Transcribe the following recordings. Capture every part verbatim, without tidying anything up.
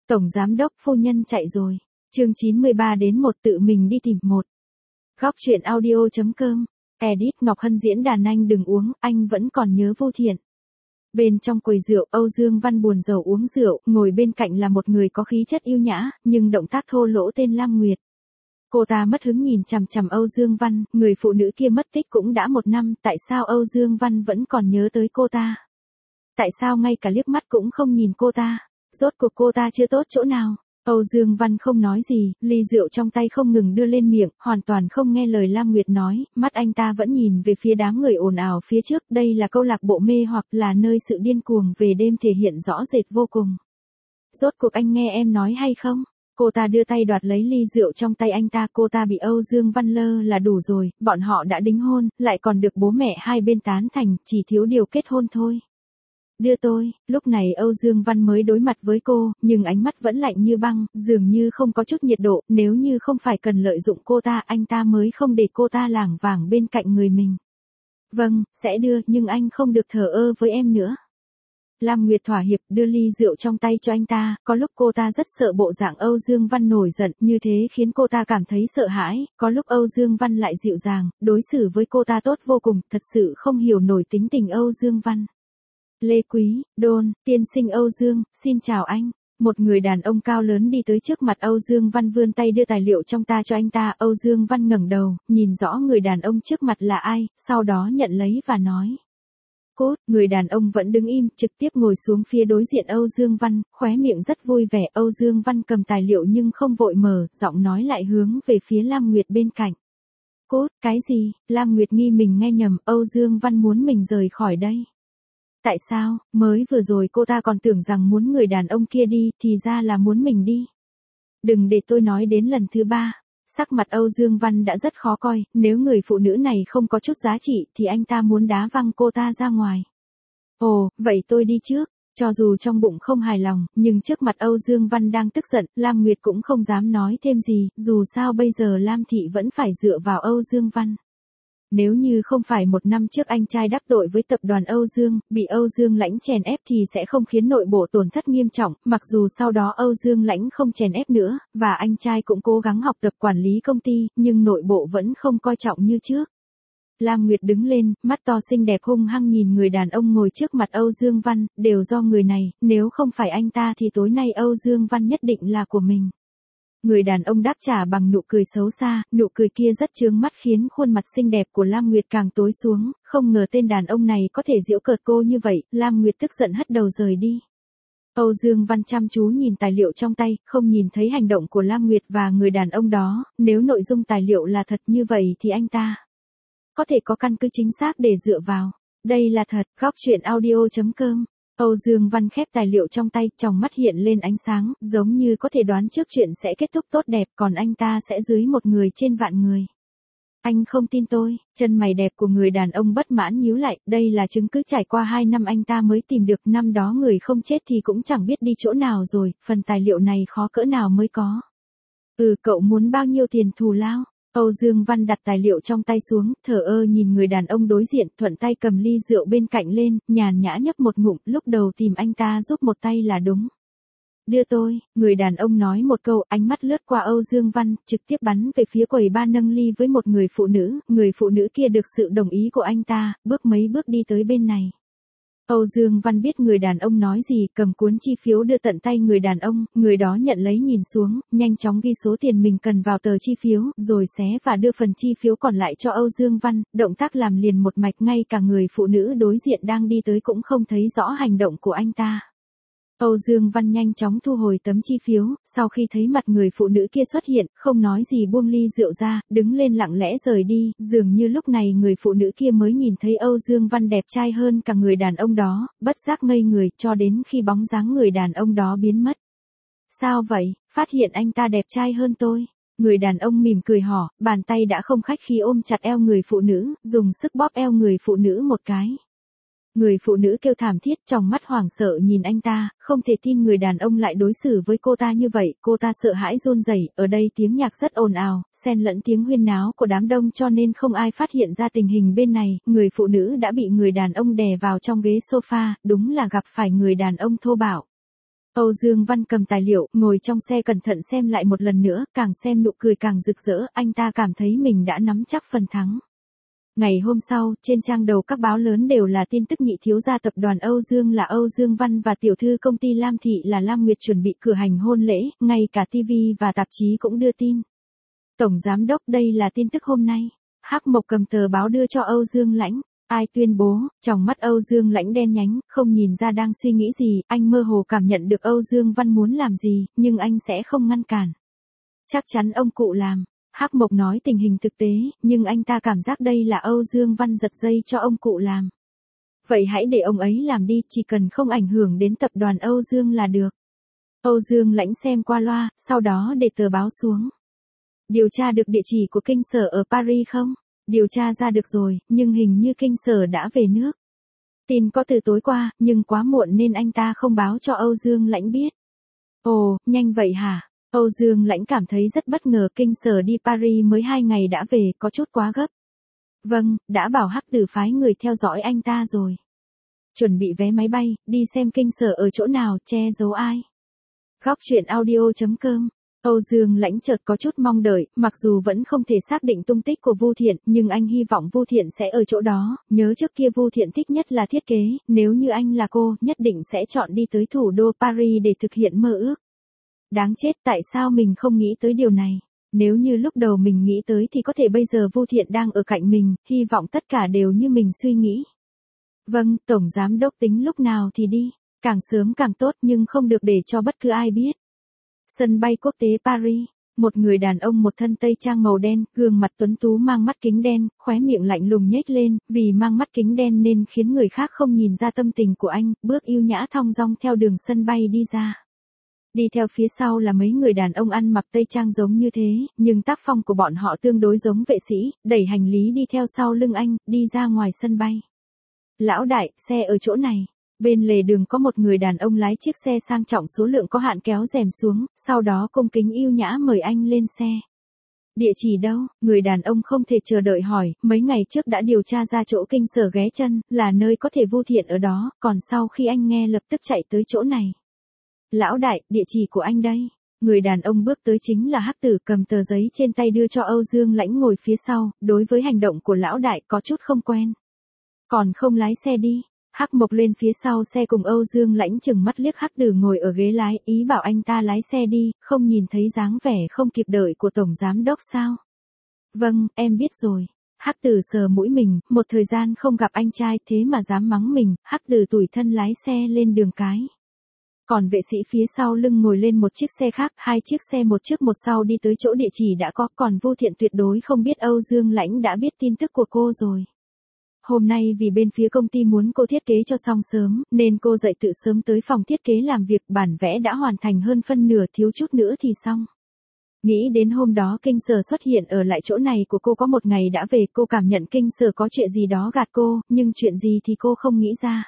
Tổng giám đốc phu nhân chạy rồi. Chương chín mươi ba đến một tự mình đi tìm một. Góc truyện audio chấm com. Edit Ngọc Hân diễn đàn anh đừng uống, anh vẫn còn nhớ Vu Thiện. Bên trong quầy rượu, Âu Dương Văn buồn rầu uống rượu, ngồi bên cạnh là một người có khí chất yêu nhã, nhưng động tác thô lỗ tên Lam Nguyệt. Cô ta mất hứng nhìn chằm chằm Âu Dương Văn, người phụ nữ kia mất tích cũng đã một năm, tại sao Âu Dương Văn vẫn còn nhớ tới cô ta? Tại sao ngay cả liếc mắt cũng không nhìn cô ta? Rốt cuộc cô ta chưa tốt chỗ nào? Âu Dương Văn không nói gì, ly rượu trong tay không ngừng đưa lên miệng, hoàn toàn không nghe lời Lam Nguyệt nói, mắt anh ta vẫn nhìn về phía đám người ồn ào phía trước, đây là câu lạc bộ mê hoặc là nơi sự điên cuồng về đêm thể hiện rõ rệt vô cùng. Rốt cuộc anh nghe em nói hay không? Cô ta đưa tay đoạt lấy ly rượu trong tay anh ta, cô ta bị Âu Dương Văn lơ là đủ rồi, bọn họ đã đính hôn, lại còn được bố mẹ hai bên tán thành, chỉ thiếu điều kết hôn thôi. Đưa tôi, lúc này Âu Dương Văn mới đối mặt với cô, nhưng ánh mắt vẫn lạnh như băng, dường như không có chút nhiệt độ, nếu như không phải cần lợi dụng cô ta, anh ta mới không để cô ta lảng vảng bên cạnh người mình. Vâng, sẽ đưa, nhưng anh không được thờ ơ với em nữa. Lam Nguyệt thỏa hiệp đưa ly rượu trong tay cho anh ta, có lúc cô ta rất sợ bộ dạng Âu Dương Văn nổi giận, như thế khiến cô ta cảm thấy sợ hãi, có lúc Âu Dương Văn lại dịu dàng, đối xử với cô ta tốt vô cùng, thật sự không hiểu nổi tính tình Âu Dương Văn. Lê Quý, Đôn, tiên sinh Âu Dương, xin chào anh. Một người đàn ông cao lớn đi tới trước mặt Âu Dương Văn vươn tay đưa tài liệu trong ta cho anh ta. Âu Dương Văn ngẩng đầu, nhìn rõ người đàn ông trước mặt là ai, sau đó nhận lấy và nói. Cốt, người đàn ông vẫn đứng im, trực tiếp ngồi xuống phía đối diện Âu Dương Văn, khóe miệng rất vui vẻ. Âu Dương Văn cầm tài liệu nhưng không vội mở, giọng nói lại hướng về phía Lam Nguyệt bên cạnh. Cốt, cái gì? Lam Nguyệt nghi mình nghe nhầm, Âu Dương Văn muốn mình rời khỏi đây. Tại sao, mới vừa rồi cô ta còn tưởng rằng muốn người đàn ông kia đi, thì ra là muốn mình đi. Đừng để tôi nói đến lần thứ ba. Sắc mặt Âu Dương Văn đã rất khó coi, nếu người phụ nữ này không có chút giá trị thì anh ta muốn đá văng cô ta ra ngoài. Ồ, vậy tôi đi trước. Cho dù trong bụng không hài lòng, nhưng trước mặt Âu Dương Văn đang tức giận, Lam Nguyệt cũng không dám nói thêm gì, dù sao bây giờ Lam Thị vẫn phải dựa vào Âu Dương Văn. Nếu như không phải một năm trước anh trai đắc tội với tập đoàn Âu Dương, bị Âu Dương Lãnh chèn ép thì sẽ không khiến nội bộ tổn thất nghiêm trọng, mặc dù sau đó Âu Dương Lãnh không chèn ép nữa, và anh trai cũng cố gắng học tập quản lý công ty, nhưng nội bộ vẫn không coi trọng như trước. Lam Nguyệt đứng lên, mắt to xinh đẹp hung hăng nhìn người đàn ông ngồi trước mặt Âu Dương Văn, đều do người này, nếu không phải anh ta thì tối nay Âu Dương Văn nhất định là của mình. Người đàn ông đáp trả bằng nụ cười xấu xa, nụ cười kia rất chướng mắt khiến khuôn mặt xinh đẹp của Lam Nguyệt càng tối xuống, không ngờ tên đàn ông này có thể giễu cợt cô như vậy, Lam Nguyệt tức giận hất đầu rời đi. Âu Dương Văn chăm chú nhìn tài liệu trong tay, không nhìn thấy hành động của Lam Nguyệt và người đàn ông đó, nếu nội dung tài liệu là thật như vậy thì anh ta có thể có căn cứ chính xác để dựa vào. Đây là thật, góc truyện audio chấm com. Âu Dương Văn khép tài liệu trong tay, trong mắt hiện lên ánh sáng, giống như có thể đoán trước chuyện sẽ kết thúc tốt đẹp, còn anh ta sẽ dưới một người trên vạn người. Anh không tin tôi, chân mày đẹp của người đàn ông bất mãn nhíu lại, đây là chứng cứ trải qua hai năm anh ta mới tìm được, năm đó người không chết thì cũng chẳng biết đi chỗ nào rồi, phần tài liệu này khó cỡ nào mới có. Ừ, cậu muốn bao nhiêu tiền thù lao? Âu Dương Văn đặt tài liệu trong tay xuống, thờ ơ nhìn người đàn ông đối diện, thuận tay cầm ly rượu bên cạnh lên, nhàn nhã nhấp một ngụm, lúc đầu tìm anh ta giúp một tay là đúng. Đưa tôi, người đàn ông nói một câu, ánh mắt lướt qua Âu Dương Văn, trực tiếp bắn về phía quầy ba nâng ly với một người phụ nữ, người phụ nữ kia được sự đồng ý của anh ta, bước mấy bước đi tới bên này. Âu Dương Văn biết người đàn ông nói gì, cầm cuốn chi phiếu đưa tận tay người đàn ông, người đó nhận lấy nhìn xuống, nhanh chóng ghi số tiền mình cần vào tờ chi phiếu, rồi xé và đưa phần chi phiếu còn lại cho Âu Dương Văn, động tác làm liền một mạch, ngay cả người phụ nữ đối diện đang đi tới cũng không thấy rõ hành động của anh ta. Âu Dương Văn nhanh chóng thu hồi tấm chi phiếu, sau khi thấy mặt người phụ nữ kia xuất hiện, không nói gì buông ly rượu ra, đứng lên lặng lẽ rời đi, dường như lúc này người phụ nữ kia mới nhìn thấy Âu Dương Văn đẹp trai hơn cả người đàn ông đó, bất giác ngây người, cho đến khi bóng dáng người đàn ông đó biến mất. Sao vậy, phát hiện anh ta đẹp trai hơn tôi? Người đàn ông mỉm cười hỏi, bàn tay đã không khách khí ôm chặt eo người phụ nữ, dùng sức bóp eo người phụ nữ một cái. Người phụ nữ kêu thảm thiết, trong mắt hoảng sợ nhìn anh ta, không thể tin người đàn ông lại đối xử với cô ta như vậy, cô ta sợ hãi run rẩy. Ở đây tiếng nhạc rất ồn ào, xen lẫn tiếng huyên náo của đám đông cho nên không ai phát hiện ra tình hình bên này, người phụ nữ đã bị người đàn ông đè vào trong ghế sofa, đúng là gặp phải người đàn ông thô bạo. Âu Dương Văn cầm tài liệu, ngồi trong xe cẩn thận xem lại một lần nữa, càng xem nụ cười càng rực rỡ, anh ta cảm thấy mình đã nắm chắc phần thắng. Ngày hôm sau, trên trang đầu các báo lớn đều là tin tức nhị thiếu gia tập đoàn Âu Dương là Âu Dương Văn và tiểu thư công ty Lam Thị là Lam Nguyệt chuẩn bị cử hành hôn lễ, ngay cả ti vi và tạp chí cũng đưa tin. Tổng giám đốc, đây là tin tức hôm nay. Hắc Mộc cầm tờ báo đưa cho Âu Dương Lãnh. Ai tuyên bố? Trong mắt Âu Dương Lãnh đen nhánh, không nhìn ra đang suy nghĩ gì, anh mơ hồ cảm nhận được Âu Dương Văn muốn làm gì, nhưng anh sẽ không ngăn cản. Chắc chắn ông cụ làm. Hắc Mộc nói tình hình thực tế, nhưng anh ta cảm giác đây là Âu Dương Văn giật dây cho ông cụ làm. Vậy hãy để ông ấy làm đi, chỉ cần không ảnh hưởng đến tập đoàn Âu Dương là được. Âu Dương Lãnh xem qua loa, sau đó để tờ báo xuống. Điều tra được địa chỉ của kinh sở ở Paris không? Điều tra ra được rồi, nhưng hình như kinh sở đã về nước. Tin có từ tối qua, nhưng quá muộn nên anh ta không báo cho Âu Dương Lãnh biết. Ồ, nhanh vậy hả? Âu Dương Lãnh cảm thấy rất bất ngờ, kinh sở đi Paris mới hai ngày đã về, có chút quá gấp. Vâng, đã bảo Hắc Tử phái người theo dõi anh ta rồi. Chuẩn bị vé máy bay, đi xem kinh sở ở chỗ nào, che giấu ai. Góc truyện audio chấm com. Âu Dương Lãnh chợt có chút mong đợi, mặc dù vẫn không thể xác định tung tích của Vu Thiện, nhưng anh hy vọng Vu Thiện sẽ ở chỗ đó, nhớ trước kia Vu Thiện thích nhất là thiết kế, nếu như anh là cô, nhất định sẽ chọn đi tới thủ đô Paris để thực hiện mơ ước. Đáng chết, tại sao mình không nghĩ tới điều này? Nếu như lúc đầu mình nghĩ tới thì có thể bây giờ Vu Thiện đang ở cạnh mình, hy vọng tất cả đều như mình suy nghĩ. Vâng, Tổng Giám Đốc tính lúc nào thì đi, càng sớm càng tốt nhưng không được để cho bất cứ ai biết. Sân bay quốc tế Paris, một người đàn ông một thân tây trang màu đen, gương mặt tuấn tú mang mắt kính đen, khóe miệng lạnh lùng nhếch lên, vì mang mắt kính đen nên khiến người khác không nhìn ra tâm tình của anh, bước yêu nhã thong dong theo đường sân bay đi ra. Đi theo phía sau là mấy người đàn ông ăn mặc tây trang giống như thế, nhưng tác phong của bọn họ tương đối giống vệ sĩ, đẩy hành lý đi theo sau lưng anh, đi ra ngoài sân bay. Lão đại, xe ở chỗ này. Bên lề đường có một người đàn ông lái chiếc xe sang trọng số lượng có hạn kéo rèm xuống, sau đó cung kính yêu nhã mời anh lên xe. Địa chỉ đâu? Người đàn ông không thể chờ đợi hỏi, mấy ngày trước đã điều tra ra chỗ kinh sở ghé chân, là nơi có thể Vu Thiện ở đó, còn sau khi anh nghe lập tức chạy tới chỗ này. Lão đại, địa chỉ của anh đây. Người đàn ông bước tới chính là Hắc Tử, cầm tờ giấy trên tay đưa cho Âu Dương Lãnh ngồi phía sau, đối với hành động của lão đại có chút không quen. Còn không lái xe đi. Hắc Mộc lên phía sau xe cùng Âu Dương Lãnh chừng mắt liếc Hắc Tử ngồi ở ghế lái, ý bảo anh ta lái xe đi, không nhìn thấy dáng vẻ không kịp đợi của Tổng Giám Đốc sao? Vâng, em biết rồi. Hắc Tử sờ mũi mình, một thời gian không gặp anh trai thế mà dám mắng mình, Hắc Tử tủi thân lái xe lên đường cái. Còn vệ sĩ phía sau lưng ngồi lên một chiếc xe khác, hai chiếc xe một trước một sau đi tới chỗ địa chỉ đã có, còn Vu Thiện tuyệt đối không biết Âu Dương Lãnh đã biết tin tức của cô rồi. Hôm nay vì bên phía công ty muốn cô thiết kế cho xong sớm, nên cô dậy tự sớm tới phòng thiết kế làm việc, bản vẽ đã hoàn thành hơn phân nửa, thiếu chút nữa thì xong. Nghĩ đến hôm đó kinh sở xuất hiện ở lại chỗ này của cô có một ngày đã về, cô cảm nhận kinh sở có chuyện gì đó gạt cô, nhưng chuyện gì thì cô không nghĩ ra.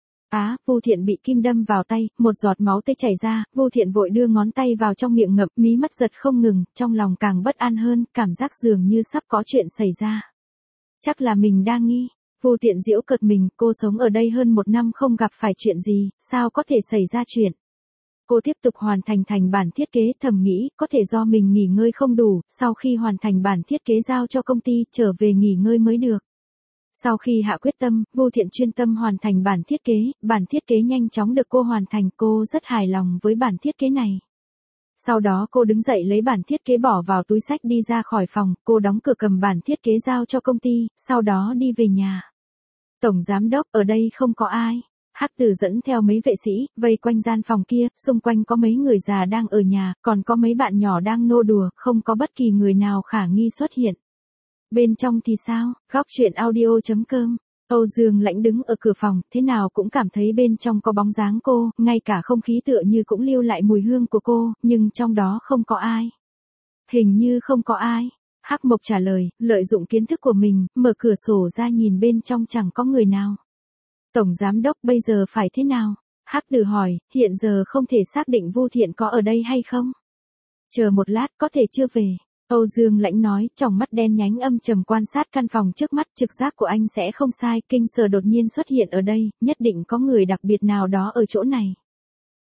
Á, Vu Thiện bị kim đâm vào tay, một giọt máu tê chảy ra, Vu Thiện vội đưa ngón tay vào trong miệng ngậm, mí mắt giật không ngừng, trong lòng càng bất an hơn, cảm giác dường như sắp có chuyện xảy ra. Chắc là mình đang nghi. Vu Thiện giễu cợt mình, cô sống ở đây hơn một năm không gặp phải chuyện gì, sao có thể xảy ra chuyện. Cô tiếp tục hoàn thành thành bản thiết kế, thầm nghĩ, có thể do mình nghỉ ngơi không đủ, sau khi hoàn thành bản thiết kế giao cho công ty, trở về nghỉ ngơi mới được. Sau khi hạ quyết tâm, Vu Thiện chuyên tâm hoàn thành bản thiết kế, bản thiết kế nhanh chóng được cô hoàn thành, cô rất hài lòng với bản thiết kế này. Sau đó cô đứng dậy lấy bản thiết kế bỏ vào túi xách đi ra khỏi phòng, cô đóng cửa cầm bản thiết kế giao cho công ty, sau đó đi về nhà. Tổng Giám Đốc, ở đây không có ai. Hắc Tử dẫn theo mấy vệ sĩ, vây quanh gian phòng kia, xung quanh có mấy người già đang ở nhà, còn có mấy bạn nhỏ đang nô đùa, không có bất kỳ người nào khả nghi xuất hiện. Bên trong thì sao? Góc truyện audio chấm com. Âu Dương Lãnh đứng ở cửa phòng, thế nào cũng cảm thấy bên trong có bóng dáng cô, ngay cả không khí tựa như cũng lưu lại mùi hương của cô, nhưng trong đó không có ai. Hình như không có ai. Hắc Mộc trả lời, lợi dụng kiến thức của mình, mở cửa sổ ra nhìn bên trong chẳng có người nào. Tổng Giám Đốc bây giờ phải thế nào? Hắc Tử hỏi, hiện giờ không thể xác định Vu Thiện có ở đây hay không. Chờ một lát, có thể chưa về. Âu Dương Lãnh nói, trong mắt đen nhánh âm trầm quan sát căn phòng trước mắt, trực giác của anh sẽ không sai, kinh sở đột nhiên xuất hiện ở đây, nhất định có người đặc biệt nào đó ở chỗ này.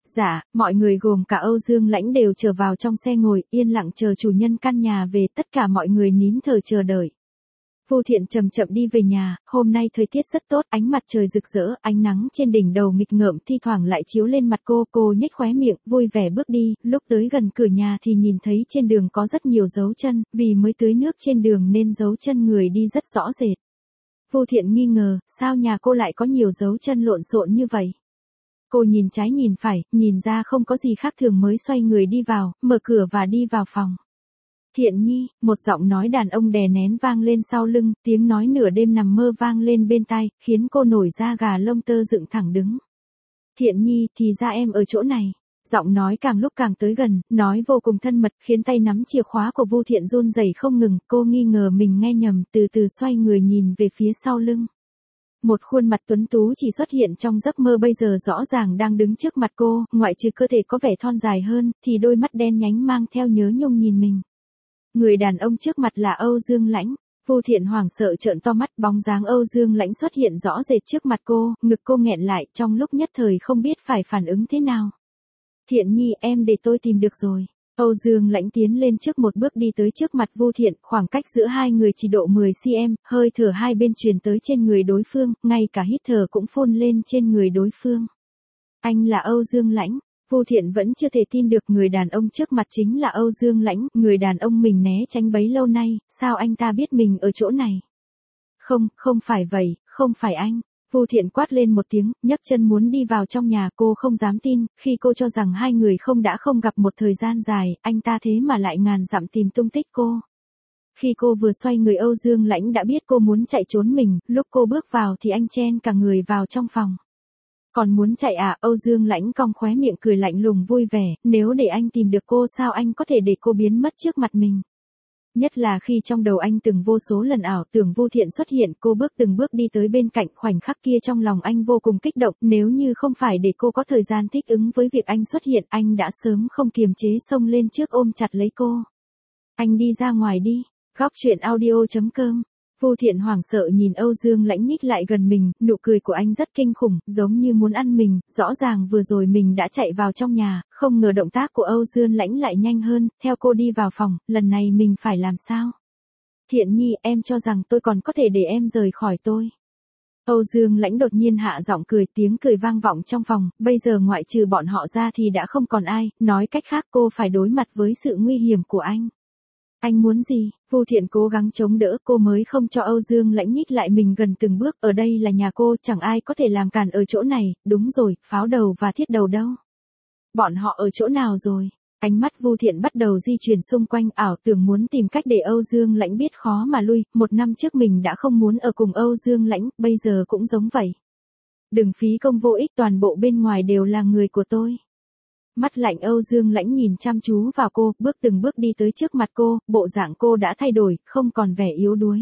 Dạ, mọi người gồm cả Âu Dương Lãnh đều trở vào trong xe ngồi, yên lặng chờ chủ nhân căn nhà về, tất cả mọi người nín thở chờ đợi. Vu Thiện chậm chậm đi về nhà, hôm nay thời tiết rất tốt, ánh mặt trời rực rỡ, ánh nắng trên đỉnh đầu nghịch ngợm thi thoảng lại chiếu lên mặt cô, cô nhếch khóe miệng, vui vẻ bước đi, lúc tới gần cửa nhà thì nhìn thấy trên đường có rất nhiều dấu chân, vì mới tưới nước trên đường nên dấu chân người đi rất rõ rệt. Vu Thiện nghi ngờ, sao nhà cô lại có nhiều dấu chân lộn xộn như vậy? Cô nhìn trái nhìn phải, nhìn ra không có gì khác thường mới xoay người đi vào, mở cửa và đi vào phòng. Thiện Nhi, một giọng nói đàn ông đè nén vang lên sau lưng, tiếng nói nửa đêm nằm mơ vang lên bên tai, khiến cô nổi da gà lông tơ dựng thẳng đứng. Thiện Nhi, thì ra em ở chỗ này. Giọng nói càng lúc càng tới gần, nói vô cùng thân mật, khiến tay nắm chìa khóa của Vu Thiện run rẩy không ngừng, cô nghi ngờ mình nghe nhầm, từ từ xoay người nhìn về phía sau lưng. Một khuôn mặt tuấn tú chỉ xuất hiện trong giấc mơ bây giờ rõ ràng đang đứng trước mặt cô, ngoại trừ cơ thể có vẻ thon dài hơn, thì đôi mắt đen nhánh mang theo nhớ nhung nhìn mình. Người đàn ông trước mặt là Âu Dương Lãnh. Vu Thiện hoảng sợ trợn to mắt, bóng dáng Âu Dương Lãnh xuất hiện rõ rệt trước mặt cô, ngực cô nghẹn lại, trong lúc nhất thời không biết phải phản ứng thế nào. Thiện Nhi, em để tôi tìm được rồi. Âu Dương Lãnh tiến lên trước một bước đi tới trước mặt Vu Thiện, khoảng cách giữa hai người chỉ độ mười xăng-ti-mét, hơi thở hai bên truyền tới trên người đối phương, ngay cả hít thở cũng phun lên trên người đối phương. Anh là Âu Dương Lãnh. Vu Thiện vẫn chưa thể tin được người đàn ông trước mặt chính là Âu Dương Lãnh, người đàn ông mình né tránh bấy lâu nay, sao anh ta biết mình ở chỗ này? Không, không phải vậy, không phải anh. Vu Thiện quát lên một tiếng, nhấc chân muốn đi vào trong nhà, cô không dám tin, khi cô cho rằng hai người không đã không gặp một thời gian dài, anh ta thế mà lại ngàn dặm tìm tung tích cô. Khi cô vừa xoay người Âu Dương Lãnh đã biết cô muốn chạy trốn mình, lúc cô bước vào thì anh chen cả người vào trong phòng. Còn muốn chạy à? Âu Dương Lãnh cong khóe miệng cười lạnh lùng vui vẻ, nếu để anh tìm được cô sao anh có thể để cô biến mất trước mặt mình. Nhất là khi trong đầu anh từng vô số lần ảo tưởng Vu Thiện xuất hiện, cô bước từng bước đi tới bên cạnh, khoảnh khắc kia trong lòng anh vô cùng kích động, nếu như không phải để cô có thời gian thích ứng với việc anh xuất hiện, anh đã sớm không kiềm chế xông lên trước ôm chặt lấy cô. Anh đi ra ngoài đi. Góc truyện audio chấm com. Vu Thiện hoảng sợ nhìn Âu Dương Lãnh nhích lại gần mình, nụ cười của anh rất kinh khủng, giống như muốn ăn mình, rõ ràng vừa rồi mình đã chạy vào trong nhà, không ngờ động tác của Âu Dương Lãnh lại nhanh hơn, theo cô đi vào phòng, lần này mình phải làm sao? Thiện Nhi, em cho rằng tôi còn có thể để em rời khỏi tôi. Âu Dương Lãnh đột nhiên hạ giọng cười, tiếng cười vang vọng trong phòng, bây giờ ngoại trừ bọn họ ra thì đã không còn ai, nói cách khác cô phải đối mặt với sự nguy hiểm của anh. Anh muốn gì? Vu Thiện cố gắng chống đỡ, cô mới không cho Âu Dương Lãnh nhích lại mình gần từng bước, ở đây là nhà cô, chẳng ai có thể làm cản ở chỗ này, đúng rồi, pháo đầu và thiết đầu đâu? Bọn họ ở chỗ nào rồi? Ánh mắt Vu Thiện bắt đầu di chuyển xung quanh, ảo tưởng muốn tìm cách để Âu Dương Lãnh biết khó mà lui, một năm trước mình đã không muốn ở cùng Âu Dương Lãnh, bây giờ cũng giống vậy. Đừng phí công vô ích, toàn bộ bên ngoài đều là người của tôi. Mắt lạnh Âu Dương Lãnh nhìn chăm chú vào cô, bước từng bước đi tới trước mặt cô, bộ dạng cô đã thay đổi, không còn vẻ yếu đuối.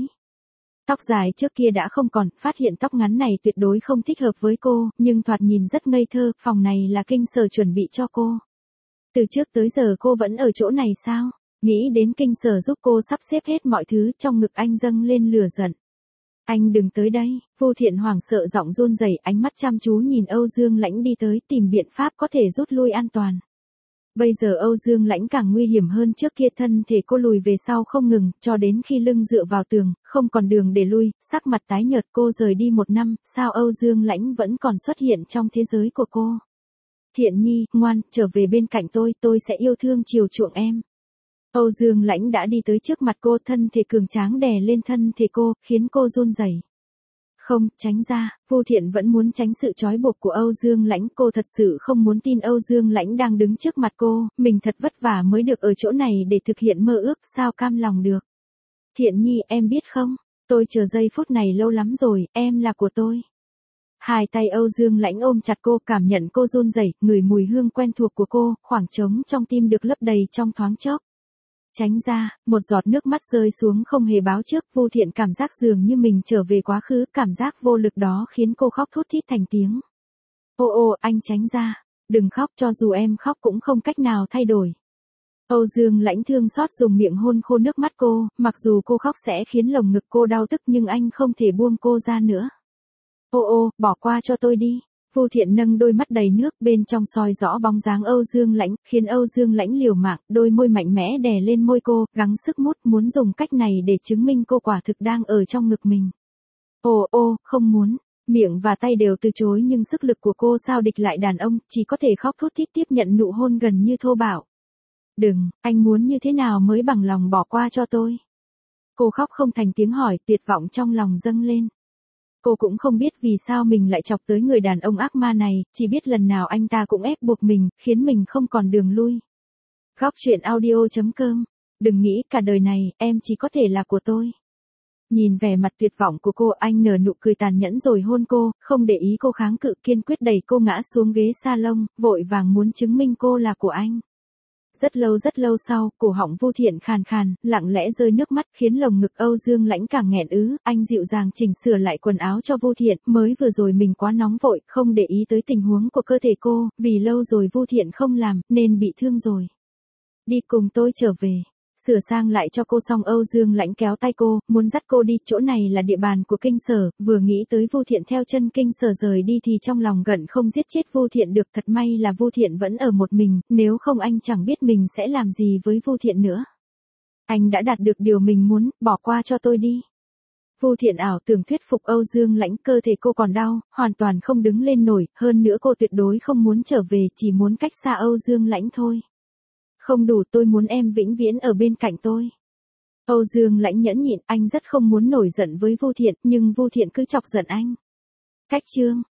Tóc dài trước kia đã không còn, phát hiện tóc ngắn này tuyệt đối không thích hợp với cô, nhưng thoạt nhìn rất ngây thơ, phòng này là kinh sở chuẩn bị cho cô. Từ trước tới giờ cô vẫn ở chỗ này sao? Nghĩ đến kinh sở giúp cô sắp xếp hết mọi thứ, trong ngực anh dâng lên lửa giận. Anh đừng tới đây. Vu Thiện hoảng sợ giọng run rẩy, ánh mắt chăm chú nhìn Âu Dương Lãnh đi tới, tìm biện pháp có thể rút lui an toàn. Bây giờ Âu Dương Lãnh càng nguy hiểm hơn trước kia, thân thể cô lùi về sau không ngừng, cho đến khi lưng dựa vào tường, không còn đường để lui, sắc mặt tái nhợt. Cô rời đi một năm, sao Âu Dương Lãnh vẫn còn xuất hiện trong thế giới của cô? Thiện Nhi, ngoan, trở về bên cạnh tôi, tôi sẽ yêu thương chiều chuộng em. Âu Dương Lãnh đã đi tới trước mặt cô, thân thể cường tráng đè lên thân thể cô, khiến cô run rẩy. Không, tránh ra. Vu Thiện vẫn muốn tránh sự trói buộc của Âu Dương Lãnh, cô thật sự không muốn tin Âu Dương Lãnh đang đứng trước mặt cô, mình thật vất vả mới được ở chỗ này để thực hiện mơ ước, sao cam lòng được. Thiện Nhi, em biết không, tôi chờ giây phút này lâu lắm rồi, em là của tôi. Hai tay Âu Dương Lãnh ôm chặt cô, cảm nhận cô run rẩy, ngửi mùi hương quen thuộc của cô, khoảng trống trong tim được lấp đầy trong thoáng chốc. Tránh ra, một giọt nước mắt rơi xuống không hề báo trước, Vu Thiện cảm giác dường như mình trở về quá khứ, cảm giác vô lực đó khiến cô khóc thút thít thành tiếng. Ô ô, anh tránh ra, đừng khóc, cho dù em khóc cũng không cách nào thay đổi. Âu Dương Lãnh thương xót dùng miệng hôn khô nước mắt cô, mặc dù cô khóc sẽ khiến lồng ngực cô đau tức nhưng anh không thể buông cô ra nữa. Ô ô, bỏ qua cho tôi đi. Vu Thiện nâng đôi mắt đầy nước, bên trong soi rõ bóng dáng Âu Dương Lãnh, khiến Âu Dương Lãnh liều mạng, đôi môi mạnh mẽ đè lên môi cô, gắng sức mút, muốn dùng cách này để chứng minh cô quả thực đang ở trong ngực mình. Ồ ô, không muốn, miệng và tay đều từ chối, nhưng sức lực của cô sao địch lại đàn ông, chỉ có thể khóc thút thít tiếp nhận nụ hôn gần như thô bạo. Đừng, anh muốn như thế nào mới bằng lòng bỏ qua cho tôi? Cô khóc không thành tiếng, hỏi, tuyệt vọng trong lòng dâng lên. Cô cũng không biết vì sao mình lại chọc tới người đàn ông ác ma này, chỉ biết lần nào anh ta cũng ép buộc mình, khiến mình không còn đường lui. Góc truyện audio chấm com. Đừng nghĩ cả đời này, em chỉ có thể là của tôi. Nhìn vẻ mặt tuyệt vọng của cô, anh nở nụ cười tàn nhẫn rồi hôn cô, không để ý cô kháng cự, kiên quyết đẩy cô ngã xuống ghế salon, vội vàng muốn chứng minh cô là của anh. Rất lâu rất lâu sau, cổ họng Vu Thiện khàn khàn, lặng lẽ rơi nước mắt, khiến lồng ngực Âu Dương Lãnh càng nghẹn ứ, anh dịu dàng chỉnh sửa lại quần áo cho Vu Thiện, mới vừa rồi mình quá nóng vội, không để ý tới tình huống của cơ thể cô, vì lâu rồi Vu Thiện không làm, nên bị thương rồi. Đi cùng tôi trở về. Sửa sang lại cho cô xong, Âu Dương Lãnh kéo tay cô, muốn dắt cô đi, chỗ này là địa bàn của Kinh Sở, vừa nghĩ tới Vu Thiện theo chân Kinh Sở rời đi thì trong lòng gận không giết chết Vu Thiện được, thật may là Vu Thiện vẫn ở một mình, nếu không anh chẳng biết mình sẽ làm gì với Vu Thiện nữa. Anh đã đạt được điều mình muốn, bỏ qua cho tôi đi. Vu Thiện ảo tưởng thuyết phục Âu Dương Lãnh, cơ thể cô còn đau, hoàn toàn không đứng lên nổi, hơn nữa cô tuyệt đối không muốn trở về, chỉ muốn cách xa Âu Dương Lãnh thôi. Không đủ, tôi muốn em vĩnh viễn ở bên cạnh tôi. Âu Dương Lãnh nhẫn nhịn, anh rất không muốn nổi giận với Vu Thiện, nhưng Vu Thiện cứ chọc giận anh. Cách chương